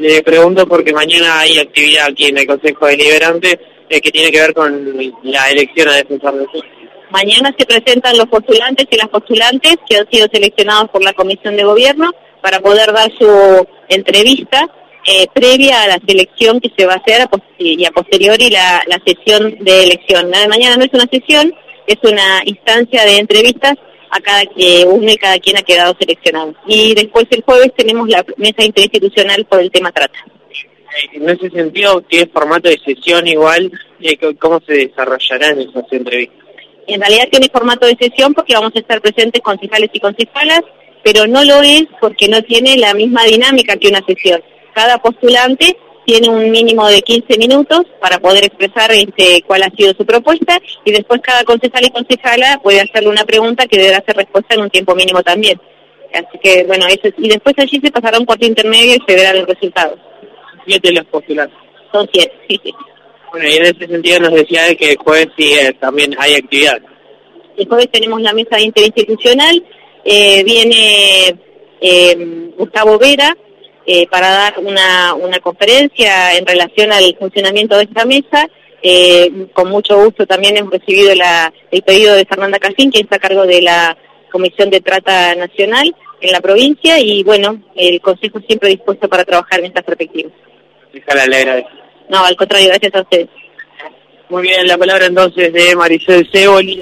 Le pregunto porque mañana hay actividad aquí en el Consejo Deliberante que tiene que ver con la elección a defensor del pueblo. Mañana se presentan los postulantes y las postulantes que han sido seleccionados por la Comisión de Gobierno para poder dar su entrevista previa a la selección que se va a hacer y a posteriori la sesión de elección. La de mañana no es una sesión, es una instancia de entrevistas a uno y cada quien ha quedado seleccionado. Y después el jueves tenemos la mesa interinstitucional por el tema trata. En ese sentido, ¿qué formato de sesión igual? ¿Cómo se desarrollará en esas entrevistas? En realidad tiene formato de sesión porque vamos a estar presentes concejales y concejalas, pero no lo es porque no tiene la misma dinámica que una sesión. Cada postulante tiene un mínimo de 15 minutos para poder expresar cuál ha sido su propuesta y después cada concejal y concejala puede hacerle una pregunta que deberá hacer respuesta en un tiempo mínimo también. Así que bueno, y después allí se pasará un corte intermedio y se verán los resultados. 7 los postulantes. Son 7, sí. Bueno, y en ese sentido nos decía que el jueves sí también hay actividad. El jueves tenemos la mesa interinstitucional, viene Gustavo Vera para dar una conferencia en relación al funcionamiento de esta mesa. Con mucho gusto también hemos recibido el pedido de Fernanda Casín, quien está a cargo de la Comisión de Trata Nacional en la provincia, y bueno, el Consejo siempre dispuesto para trabajar en estas perspectivas. Déjala, le agradezco. No, al contrario, gracias a ustedes. Muy bien, la palabra entonces de Maricel Ceboli.